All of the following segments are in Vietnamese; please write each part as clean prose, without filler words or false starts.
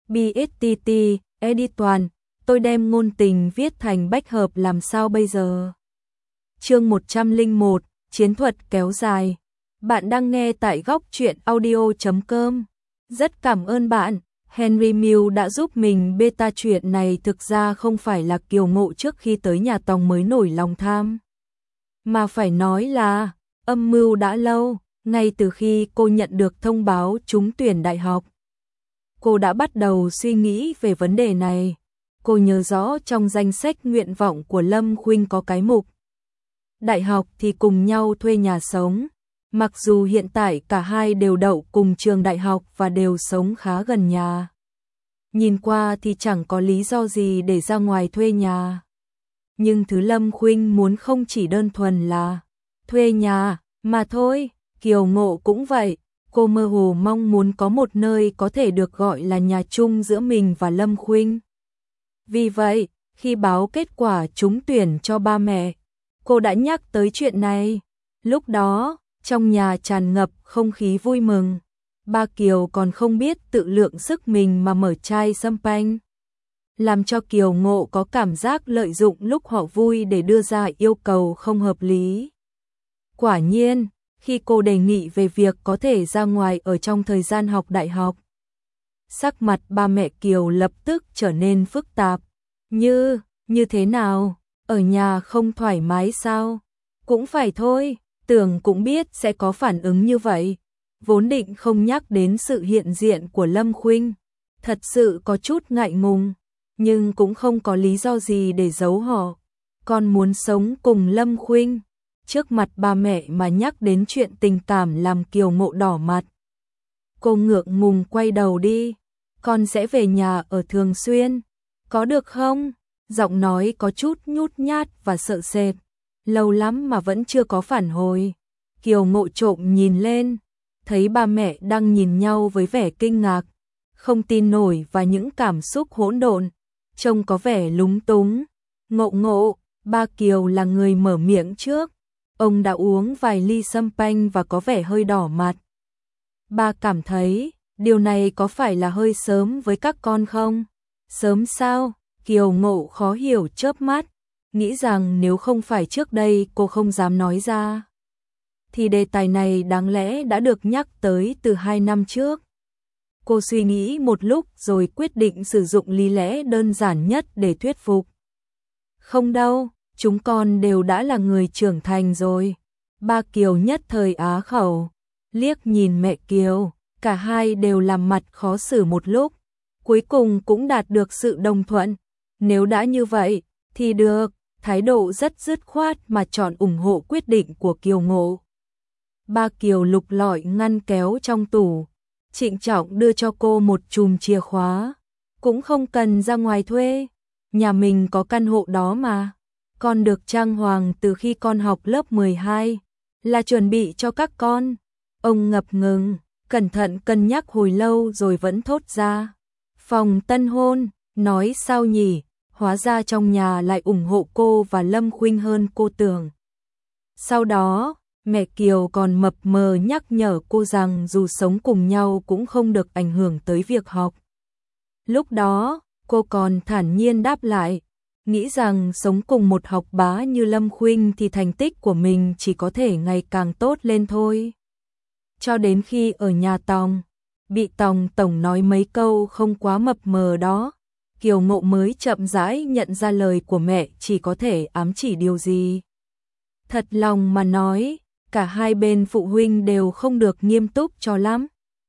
BSTT, edit toàn, tôi đem ngôn tình viết thành bách hợp làm sao bây giờ? Chương 101, chiến thuật kéo dài. Bạn đang nghe tại góc truyện audio.com. Rất cảm ơn bạn. Henry Mill đã giúp mình beta chuyện này, thực ra không phải là Kiều Ngộ trước khi tới nhà Tòng mới nổi lòng tham, mà phải nói là âm mưu đã lâu, ngay từ khi cô nhận được thông báo trúng tuyển đại học. Cô đã bắt đầu suy nghĩ về vấn đề này. Cô nhớ rõ trong danh sách nguyện vọng của Lâm Khuynh có cái mục đại học thì cùng nhau thuê nhà sống. Mặc dù hiện tại cả hai đều đậu cùng trường đại học và đều sống khá gần nhà, nhìn qua thì chẳng có lý do gì để ra ngoài thuê nhà. Nhưng thứ Lâm Khuynh muốn không chỉ đơn thuần là thuê nhà mà thôi. Kiều Ngộ cũng vậy, cô mơ hồ mong muốn có một nơi có thể được gọi là nhà chung giữa mình và Lâm Khuynh. Vì vậy, khi báo kết quả trúng tuyển cho ba mẹ, cô đã nhắc tới chuyện này. Lúc đó, trong nhà tràn ngập không khí vui mừng. Ba Kiều còn không biết tự lượng sức mình mà mở chai champagne, làm cho Kiều Ngộ có cảm giác lợi dụng lúc họ vui để đưa ra yêu cầu không hợp lý. Quả nhiên, khi cô đề nghị về việc có thể ra ngoài ở trong thời gian học đại học, sắc mặt ba mẹ Kiều lập tức trở nên phức tạp. Như thế nào? Ở nhà không thoải mái sao? Cũng phải thôi, tưởng cũng biết sẽ có phản ứng như vậy. Vốn định không nhắc đến sự hiện diện của Lâm Khuynh, thật sự có chút ngại ngùng, nhưng cũng không có lý do gì để giấu họ. Con muốn sống cùng Lâm Khuynh. Trước mặt ba mẹ mà nhắc đến chuyện tình cảm làm Kiều Ngộ đỏ mặt. Cô ngượng ngùng quay đầu đi. Con sẽ về nhà ở thường xuyên, có được không? Giọng nói có chút nhút nhát và sợ sệt. Lâu lắm mà vẫn chưa có phản hồi. Kiều Ngộ trộm nhìn lên, thấy ba mẹ đang nhìn nhau với vẻ kinh ngạc, không tin nổi và những cảm xúc hỗn độn, trông có vẻ lúng túng. Ngộ, ba Kiều là người mở miệng trước. Ông đã uống vài ly champagne và có vẻ hơi đỏ mặt. Ba cảm thấy, điều này có phải là hơi sớm với các con không? Sớm sao? Kiều Ngộ khó hiểu chớp mắt, nghĩ rằng nếu không phải trước đây cô không dám nói ra, thì đề tài này đáng lẽ đã được nhắc tới từ 2 năm trước. Cô suy nghĩ một lúc rồi quyết định sử dụng lý lẽ đơn giản nhất để thuyết phục. Không đâu, chúng con đều đã là người trưởng thành rồi. Ba Kiều nhất thời á khẩu, liếc nhìn mẹ Kiều, cả hai đều làm mặt khó xử một lúc, cuối cùng cũng đạt được sự đồng thuận. Nếu đã như vậy, thì được, thái độ rất dứt khoát mà chọn ủng hộ quyết định của Kiều Ngộ. Ba Kiều lục lọi ngăn kéo trong tủ, trịnh trọng đưa cho cô một chùm chìa khóa. Cũng không cần ra ngoài thuê, nhà mình có căn hộ đó mà. Con được trang hoàng từ khi con học lớp 12, là chuẩn bị cho các con. Ông ngập ngừng, cẩn thận cân nhắc hồi lâu rồi vẫn thốt ra. Phòng tân hôn, nói sao nhỉ, hóa ra trong nhà lại ủng hộ cô và Lâm Khuynh hơn cô tưởng. Sau đó, mẹ Kiều còn mập mờ nhắc nhở cô rằng dù sống cùng nhau cũng không được ảnh hưởng tới việc học. Lúc đó, cô còn thản nhiên đáp lại, nghĩ rằng sống cùng một học bá như Lâm Khuynh thì thành tích của mình chỉ có thể ngày càng tốt lên thôi. Cho đến khi ở nhà Tòng, bị Tòng tổng nói mấy câu không quá mập mờ đó, Kiều Ngộ mới chậm rãi nhận ra lời của mẹ chỉ có thể ám chỉ điều gì. Thật lòng mà nói, cả hai bên phụ huynh đều không được nghiêm túc cho lắm.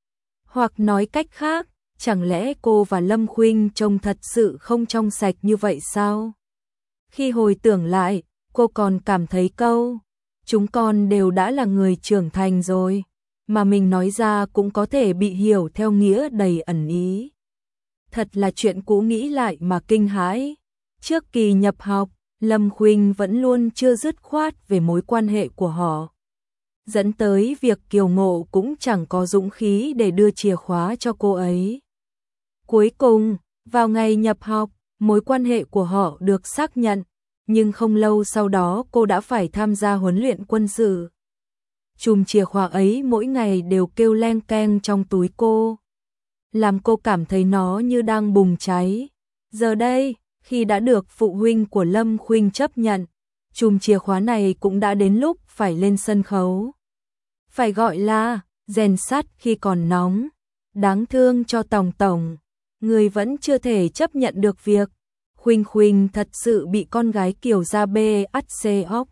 Hoặc nói cách khác, chẳng lẽ cô và Lâm Khuynh trông thật sự không trong sạch như vậy sao? Khi hồi tưởng lại, cô còn cảm thấy câu, chúng con đều đã là người trưởng thành rồi, mà mình nói ra cũng có thể bị hiểu theo nghĩa đầy ẩn ý. Thật là chuyện cũ nghĩ lại mà kinh hãi. Trước kỳ nhập học, Lâm Khuynh vẫn luôn chưa dứt khoát về mối quan hệ của họ, dẫn tới việc Kiều Ngộ cũng chẳng có dũng khí để đưa chìa khóa cho cô ấy. Cuối cùng, vào ngày nhập học, mối quan hệ của họ được xác nhận, nhưng không lâu sau đó cô đã phải tham gia huấn luyện quân sự. Chùm chìa khóa ấy mỗi ngày đều kêu leng keng trong túi cô. làm cô cảm thấy nó như đang bùng cháy. Giờ đây, khi đã được phụ huynh của Lâm Khuynh chấp nhận, chùm chìa khóa này cũng đã đến lúc phải lên sân khấu. Phải gọi là rèn sắt khi còn nóng. Đáng thương cho Tòng Tổng, người vẫn chưa thể chấp nhận được việc Khuynh Khuynh thật sự bị con gái Kiều gia bê ắt xê óc.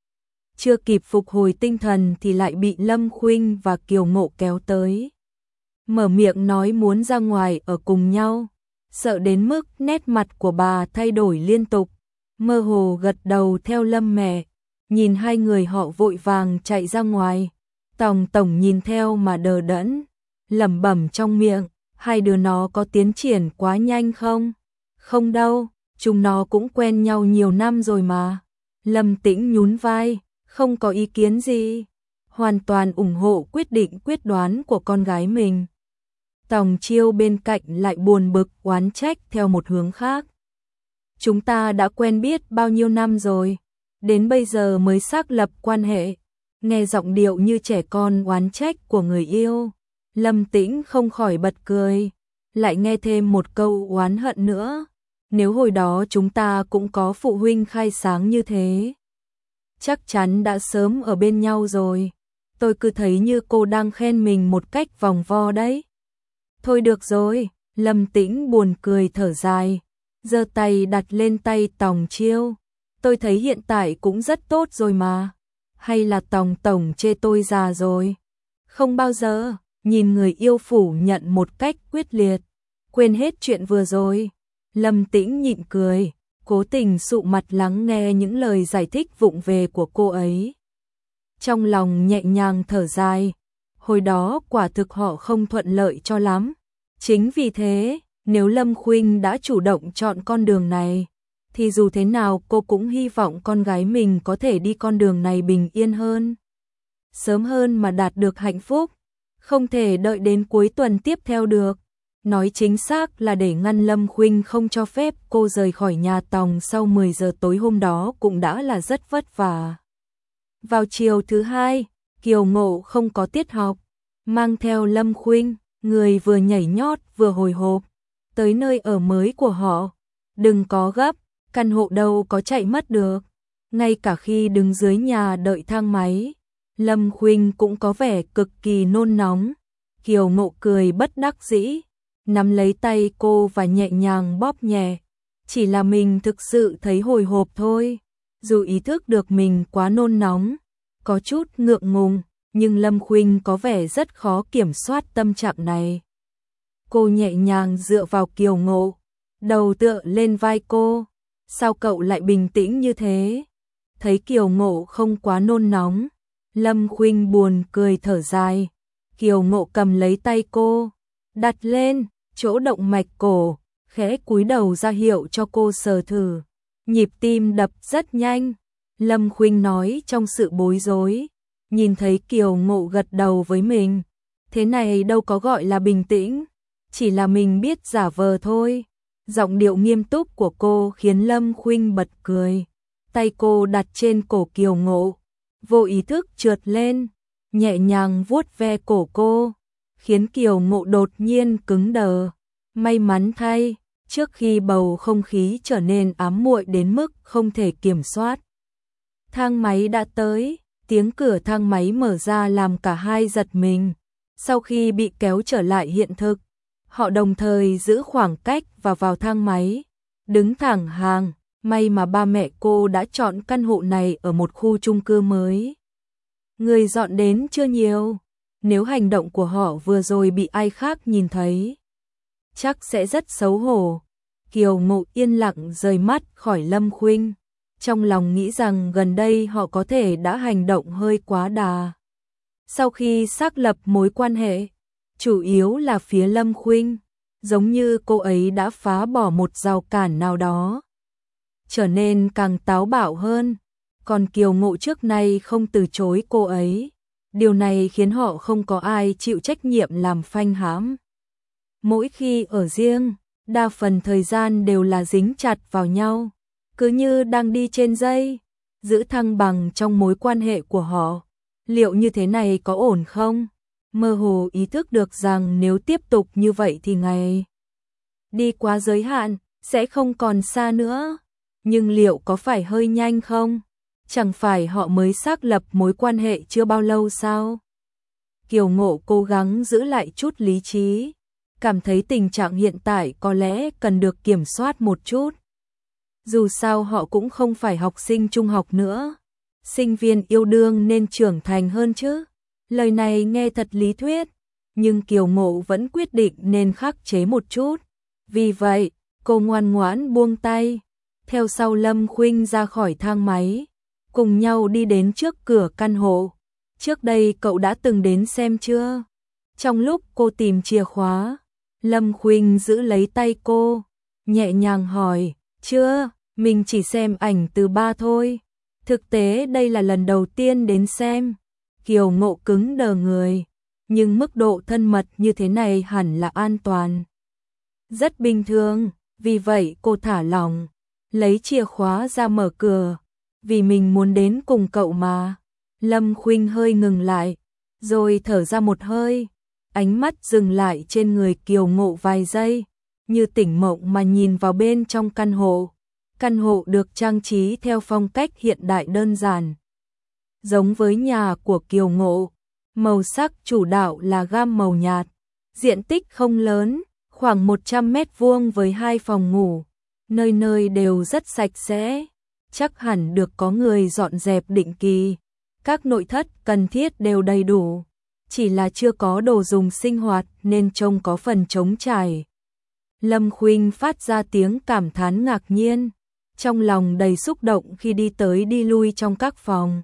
Chưa kịp phục hồi tinh thần thì lại bị Lâm Khuynh và Kiều Ngộ kéo tới. Mở miệng nói muốn ra ngoài ở cùng nhau, sợ đến mức nét mặt của bà thay đổi liên tục, mơ hồ gật đầu theo Lâm mẹ. Nhìn hai người họ vội vàng chạy ra ngoài, Tòng Tổng nhìn theo mà đờ đẫn, lẩm bẩm trong miệng, hai đứa nó có tiến triển quá nhanh không? Không đâu, chúng nó cũng quen nhau nhiều năm rồi mà. Lâm Tĩnh nhún vai, không có ý kiến gì, hoàn toàn ủng hộ quyết định quyết đoán của con gái mình. Tòng Chiêu bên cạnh lại buồn bực oán trách theo một hướng khác. Chúng ta đã quen biết bao nhiêu năm rồi, đến bây giờ mới xác lập quan hệ. Nghe giọng điệu như trẻ con oán trách của người yêu, Lâm Tĩnh không khỏi bật cười, lại nghe thêm một câu oán hận nữa. Nếu hồi đó chúng ta cũng có phụ huynh khai sáng như thế, chắc chắn đã sớm ở bên nhau rồi. Tôi cứ thấy như cô đang khen mình một cách vòng vo đấy. Thôi được rồi, Lâm Tĩnh buồn cười thở dài, giơ tay đặt lên tay Tòng Chiêu. Tôi thấy hiện tại cũng rất tốt rồi mà. Hay là Tòng Tổng chê tôi già rồi? Không bao giờ. Nhìn người yêu phủ nhận một cách quyết liệt. Quên hết chuyện vừa rồi. Lâm Tĩnh nhịn cười, cố tình sụ mặt lắng nghe những lời giải thích vụng về của cô ấy. Trong lòng nhẹ nhàng thở dài, hồi đó quả thực họ không thuận lợi cho lắm. Chính vì thế, nếu Lâm Khuynh đã chủ động chọn con đường này, thì dù thế nào cô cũng hy vọng con gái mình có thể đi con đường này bình yên hơn, sớm hơn mà đạt được hạnh phúc. Không thể đợi đến cuối tuần tiếp theo được. Nói chính xác là để ngăn Lâm Khuynh không cho phép cô rời khỏi nhà Tòng sau 10 giờ tối hôm đó cũng đã là rất vất vả. Vào chiều thứ hai, Kiều Ngộ không có tiết học, mang theo Lâm Khuynh, người vừa nhảy nhót vừa hồi hộp, tới nơi ở mới của họ. Đừng có gấp, căn hộ đâu có chạy mất được. Ngay cả khi đứng dưới nhà đợi thang máy, Lâm Khuynh cũng có vẻ cực kỳ nôn nóng. Kiều Ngộ cười bất đắc dĩ, nắm lấy tay cô và nhẹ nhàng bóp nhẹ. Chỉ là mình thực sự thấy hồi hộp thôi. Dù ý thức được mình quá nôn nóng, có chút ngượng ngùng, nhưng Lâm Khuynh có vẻ rất khó kiểm soát tâm trạng này. Cô nhẹ nhàng dựa vào Kiều Ngộ, đầu tựa lên vai cô. Sao cậu lại bình tĩnh như thế? Thấy Kiều Ngộ không quá nôn nóng, Lâm Khuynh buồn cười thở dài. Kiều Ngộ cầm lấy tay cô, đặt lên chỗ động mạch cổ, khẽ cúi đầu ra hiệu cho cô sờ thử. Nhịp tim đập rất nhanh, Lâm Khuynh nói trong sự bối rối. Nhìn thấy Kiều Ngộ gật đầu với mình, thế này đâu có gọi là bình tĩnh, chỉ là mình biết giả vờ thôi. Giọng điệu nghiêm túc của cô khiến Lâm Khuynh bật cười. Tay cô đặt trên cổ Kiều Ngộ, vô ý thức trượt lên, nhẹ nhàng vuốt ve cổ cô, khiến Kiều Ngộ đột nhiên cứng đờ. May mắn thay, trước khi bầu không khí trở nên ám muội đến mức không thể kiểm soát, thang máy đã tới. Tiếng cửa thang máy mở ra làm cả hai giật mình. Sau khi bị kéo trở lại hiện thực, họ đồng thời giữ khoảng cách và vào thang máy, đứng thẳng hàng. May mà ba mẹ cô đã chọn căn hộ này ở một khu chung cư mới. Người dọn đến chưa nhiều, nếu hành động của họ vừa rồi bị ai khác nhìn thấy, chắc sẽ rất xấu hổ. Kiều Ngộ yên lặng rời mắt khỏi Lâm Khuynh, trong lòng nghĩ rằng gần đây họ có thể đã hành động hơi quá đà. Sau khi xác lập mối quan hệ, chủ yếu là phía Lâm Khuynh, giống như cô ấy đã phá bỏ một rào cản nào đó, trở nên càng táo bạo hơn. Còn Kiều Ngộ trước nay không từ chối cô ấy. Điều này khiến họ không có ai chịu trách nhiệm làm phanh hãm. Mỗi khi ở riêng, đa phần thời gian đều là dính chặt vào nhau, cứ như đang đi trên dây, giữ thăng bằng trong mối quan hệ của họ. Liệu như thế này có ổn không? mơ hồ ý thức được rằng nếu tiếp tục như vậy thì ngày đi quá giới hạn, sẽ không còn xa nữa. Nhưng liệu có phải hơi nhanh không? Chẳng phải họ mới xác lập mối quan hệ chưa bao lâu sao? Kiều Ngộ cố gắng giữ lại chút lý trí, cảm thấy tình trạng hiện tại có lẽ cần được kiểm soát một chút. Dù sao họ cũng không phải học sinh trung học nữa, sinh viên yêu đương nên trưởng thành hơn chứ. Lời này nghe thật lý thuyết, nhưng Kiều Ngộ vẫn quyết định nên khắc chế một chút. Vì vậy, cô ngoan ngoãn buông tay, theo sau Lâm Khuynh ra khỏi thang máy, cùng nhau đi đến trước cửa căn hộ. Trước đây cậu đã từng đến xem chưa? Trong lúc cô tìm chìa khóa, Lâm Khuynh giữ lấy tay cô, nhẹ nhàng hỏi, chưa, mình chỉ xem ảnh từ ba thôi. Thực tế đây là lần đầu tiên đến xem. Kiều Ngộ cứng đờ người, nhưng mức độ thân mật như thế này hẳn là an toàn. Rất bình thường, vì vậy cô thả lỏng, lấy chìa khóa ra mở cửa, vì mình muốn đến cùng cậu mà. Lâm Khuynh hơi ngừng lại, rồi thở ra một hơi, ánh mắt dừng lại trên người Kiều Ngộ vài giây, như tỉnh mộng mà nhìn vào bên trong căn hộ. Căn hộ được trang trí theo phong cách hiện đại đơn giản, giống với nhà của Kiều Ngộ. Màu sắc chủ đạo là gam màu nhạt, diện tích không lớn, khoảng 100 mét vuông với 2 phòng ngủ, nơi nơi đều rất sạch sẽ, chắc hẳn được có người dọn dẹp định kỳ. Các nội thất cần thiết đều đầy đủ, chỉ là chưa có đồ dùng sinh hoạt nên trông có phần trống trải. Lâm Khuynh phát ra tiếng cảm thán ngạc nhiên, trong lòng đầy xúc động khi đi tới đi lui trong các phòng.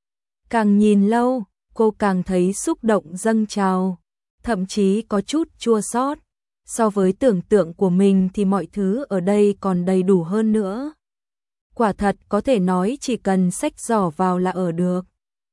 Càng nhìn lâu, cô càng thấy xúc động dâng trào, thậm chí có chút chua xót. So với tưởng tượng của mình thì mọi thứ ở đây còn đầy đủ hơn nữa. Quả thật có thể nói chỉ cần xách giỏ vào là ở được.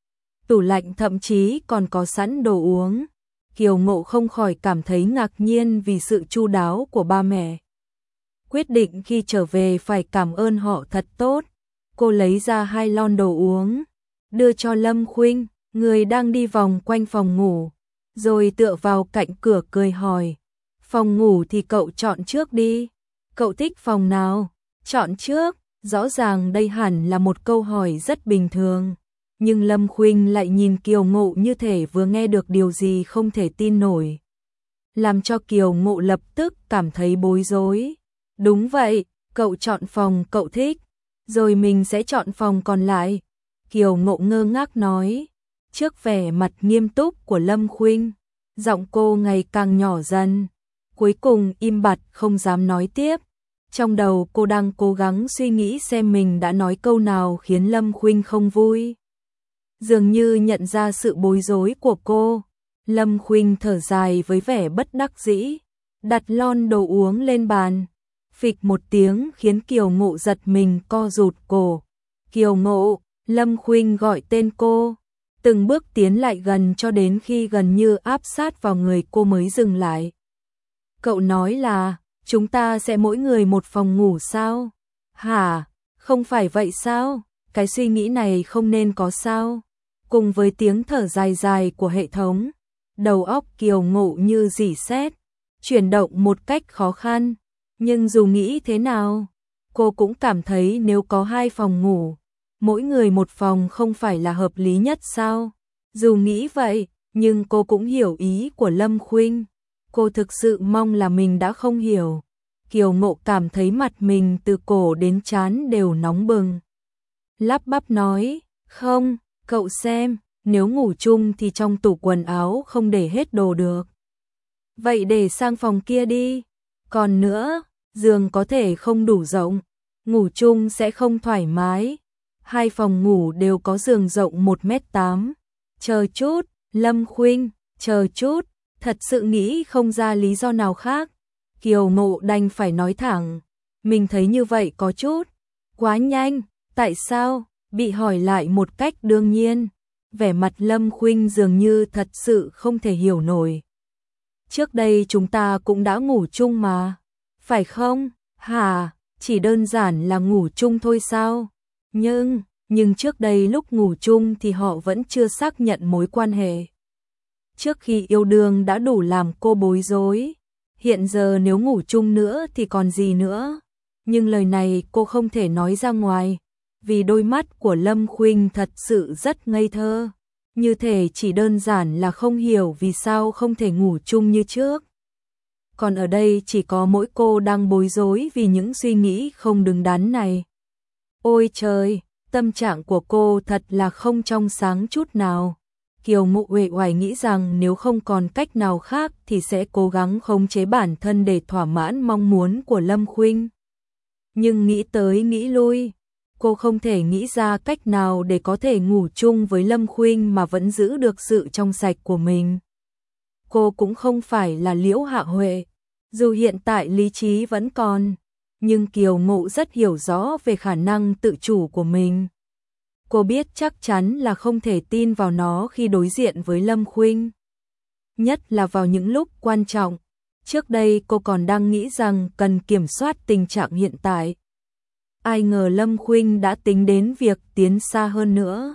Tủ lạnh thậm chí còn có sẵn đồ uống. Kiều Ngộ không khỏi cảm thấy ngạc nhiên vì sự chu đáo của ba mẹ. Quyết định khi trở về phải cảm ơn họ thật tốt. Cô lấy ra 2 lon đồ uống, đưa cho Lâm Khuynh, người đang đi vòng quanh phòng ngủ, rồi tựa vào cạnh cửa cười hỏi, phòng ngủ thì cậu chọn trước đi, cậu thích phòng nào? Chọn trước. Rõ ràng đây hẳn là một câu hỏi rất bình thường, nhưng Lâm Khuynh lại nhìn Kiều Ngộ như thể vừa nghe được điều gì không thể tin nổi, làm cho Kiều Ngộ lập tức cảm thấy bối rối. Đúng vậy, cậu chọn phòng cậu thích, rồi mình sẽ chọn phòng còn lại. Kiều Ngộ ngơ ngác nói, trước vẻ mặt nghiêm túc của Lâm Khuynh, giọng cô ngày càng nhỏ dần, cuối cùng im bặt không dám nói tiếp. Trong đầu cô đang cố gắng suy nghĩ xem mình đã nói câu nào khiến Lâm Khuynh không vui. Dường như nhận ra sự bối rối của cô, Lâm Khuynh thở dài với vẻ bất đắc dĩ, đặt lon đồ uống lên bàn. Phịch một tiếng khiến Kiều Ngộ giật mình co rụt cổ. Kiều Ngộ, Lâm Khuynh gọi tên cô, từng bước tiến lại gần cho đến khi gần như áp sát vào người cô mới dừng lại. Cậu nói là chúng ta sẽ mỗi người một phòng ngủ sao? Hả? Không phải vậy sao? Cái suy nghĩ này không nên có sao? Cùng với tiếng thở dài dài của hệ thống, đầu óc Kiều Ngộ như rỉ sét, chuyển động một cách khó khăn. Nhưng dù nghĩ thế nào, cô cũng cảm thấy nếu có 2 phòng ngủ, mỗi người một phòng không phải là hợp lý nhất sao? Dù nghĩ vậy, nhưng cô cũng hiểu ý của Lâm Khuynh. Cô thực sự mong là mình đã không hiểu. Kiều Ngộ cảm thấy mặt mình từ cổ đến trán đều nóng bừng. Lắp bắp nói, không, cậu xem, nếu ngủ chung thì trong tủ quần áo không để hết đồ được. Vậy để sang phòng kia đi. Còn nữa, giường có thể không đủ rộng, ngủ chung sẽ không thoải mái. 2 phòng ngủ đều có giường rộng 1m8. Chờ chút, Lâm Khuynh, chờ chút, thật sự nghĩ không ra lý do nào khác. Kiều Ngộ đành phải nói thẳng, mình thấy như vậy có chút quá nhanh. Tại sao? Bị hỏi lại một cách đương nhiên, vẻ mặt Lâm Khuynh dường như thật sự không thể hiểu nổi. Trước đây chúng ta cũng đã ngủ chung mà, phải không? Hả? Chỉ đơn giản là ngủ chung thôi sao? Nhưng trước đây lúc ngủ chung thì họ vẫn chưa xác nhận mối quan hệ. trước khi yêu đương đã đủ làm cô bối rối, hiện giờ nếu ngủ chung nữa thì còn gì nữa. Nhưng lời này cô không thể nói ra ngoài, vì đôi mắt của Lâm Khuynh thật sự rất ngây thơ, như thể chỉ đơn giản là không hiểu vì sao không thể ngủ chung như trước. Còn ở đây chỉ có mỗi cô đang bối rối vì những suy nghĩ không đứng đắn này. Ôi trời, tâm trạng của cô thật là không trong sáng chút nào. Kiều Ngộ uể oải nghĩ rằng nếu không còn cách nào khác thì sẽ cố gắng khống chế bản thân để thỏa mãn mong muốn của Lâm Khuynh. Nhưng nghĩ tới nghĩ lui, cô không thể nghĩ ra cách nào để có thể ngủ chung với Lâm Khuynh mà vẫn giữ được sự trong sạch của mình. Cô cũng không phải là Liễu Hạ Huệ, dù hiện tại lý trí vẫn còn, nhưng Kiều Ngộ rất hiểu rõ về khả năng tự chủ của mình. Cô biết chắc chắn là không thể tin vào nó khi đối diện với Lâm Khuynh. Nhất là vào những lúc quan trọng. Trước đây cô còn đang nghĩ rằng cần kiểm soát tình trạng hiện tại. Ai ngờ Lâm Khuynh đã tính đến việc tiến xa hơn nữa.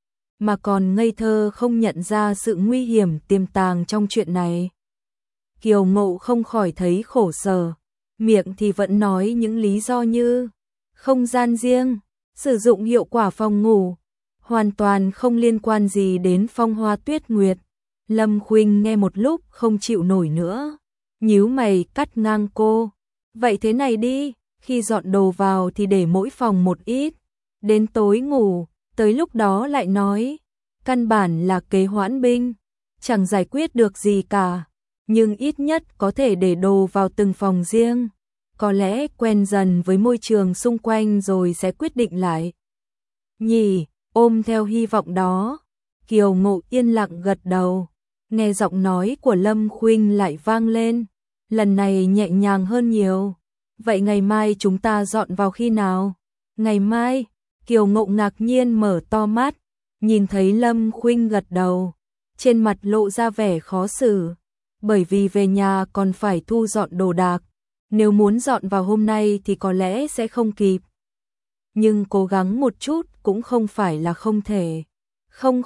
Mà còn ngây thơ không nhận ra sự nguy hiểm tiềm tàng trong chuyện này. Kiều Ngộ không khỏi thấy khổ sở. Miệng thì vẫn nói những lý do như không gian riêng, sử dụng hiệu quả phòng ngủ, hoàn toàn không liên quan gì đến Phong Hoa Tuyết Nguyệt. Lâm Khuynh nghe một lúc không chịu nổi nữa, nhíu mày cắt ngang cô. Vậy thế này đi, khi dọn đồ vào thì để mỗi phòng một ít, đến tối ngủ, tới lúc đó lại nói. Căn bản là kế hoãn binh, chẳng giải quyết được gì cả, nhưng ít nhất có thể để đồ vào từng phòng riêng. Có lẽ quen dần với môi trường xung quanh rồi sẽ quyết định lại. Nhỉ, ôm theo hy vọng đó, Kiều Ngộ yên lặng gật đầu. Nghe giọng nói của Lâm Khuynh lại vang lên, lần này nhẹ nhàng hơn nhiều. Vậy ngày mai chúng ta dọn vào khi nào? Ngày mai, Kiều Ngộ ngạc nhiên mở to mắt, nhìn thấy Lâm Khuynh gật đầu, trên mặt lộ ra vẻ khó xử, bởi vì về nhà còn phải thu dọn đồ đạc. Nếu muốn dọn vào hôm nay thì có lẽ sẽ không kịp. Nhưng cố gắng một chút cũng không phải là không thể. Không,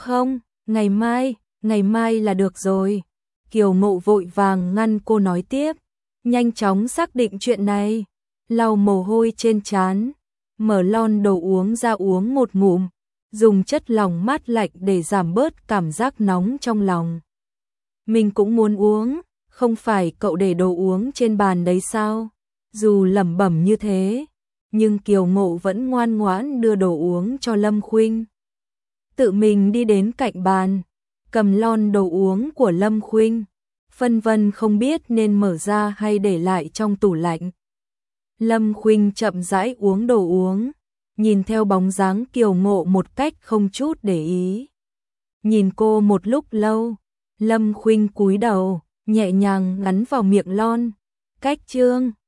ngày mai là được rồi. Kiều Ngộ vội vàng ngăn cô nói tiếp, nhanh chóng xác định chuyện này. Lau mồ hôi trên trán, mở lon đồ uống ra uống một ngụm, dùng chất lỏng mát lạnh để giảm bớt cảm giác nóng trong lòng. Mình cũng muốn uống. Không phải cậu để đồ uống trên bàn đấy sao? Dù lẩm bẩm như thế, nhưng Kiều Ngộ vẫn ngoan ngoãn đưa đồ uống cho Lâm Khuynh. Tự mình đi đến cạnh bàn, cầm lon đồ uống của Lâm Khuynh, phân vân không biết nên mở ra hay để lại trong tủ lạnh. Lâm Khuynh chậm rãi uống đồ uống, nhìn theo bóng dáng Kiều Ngộ một cách không chút để ý. Nhìn cô một lúc lâu, Lâm Khuynh cúi đầu, nhẹ nhàng ngắn vào miệng lon. Cách chương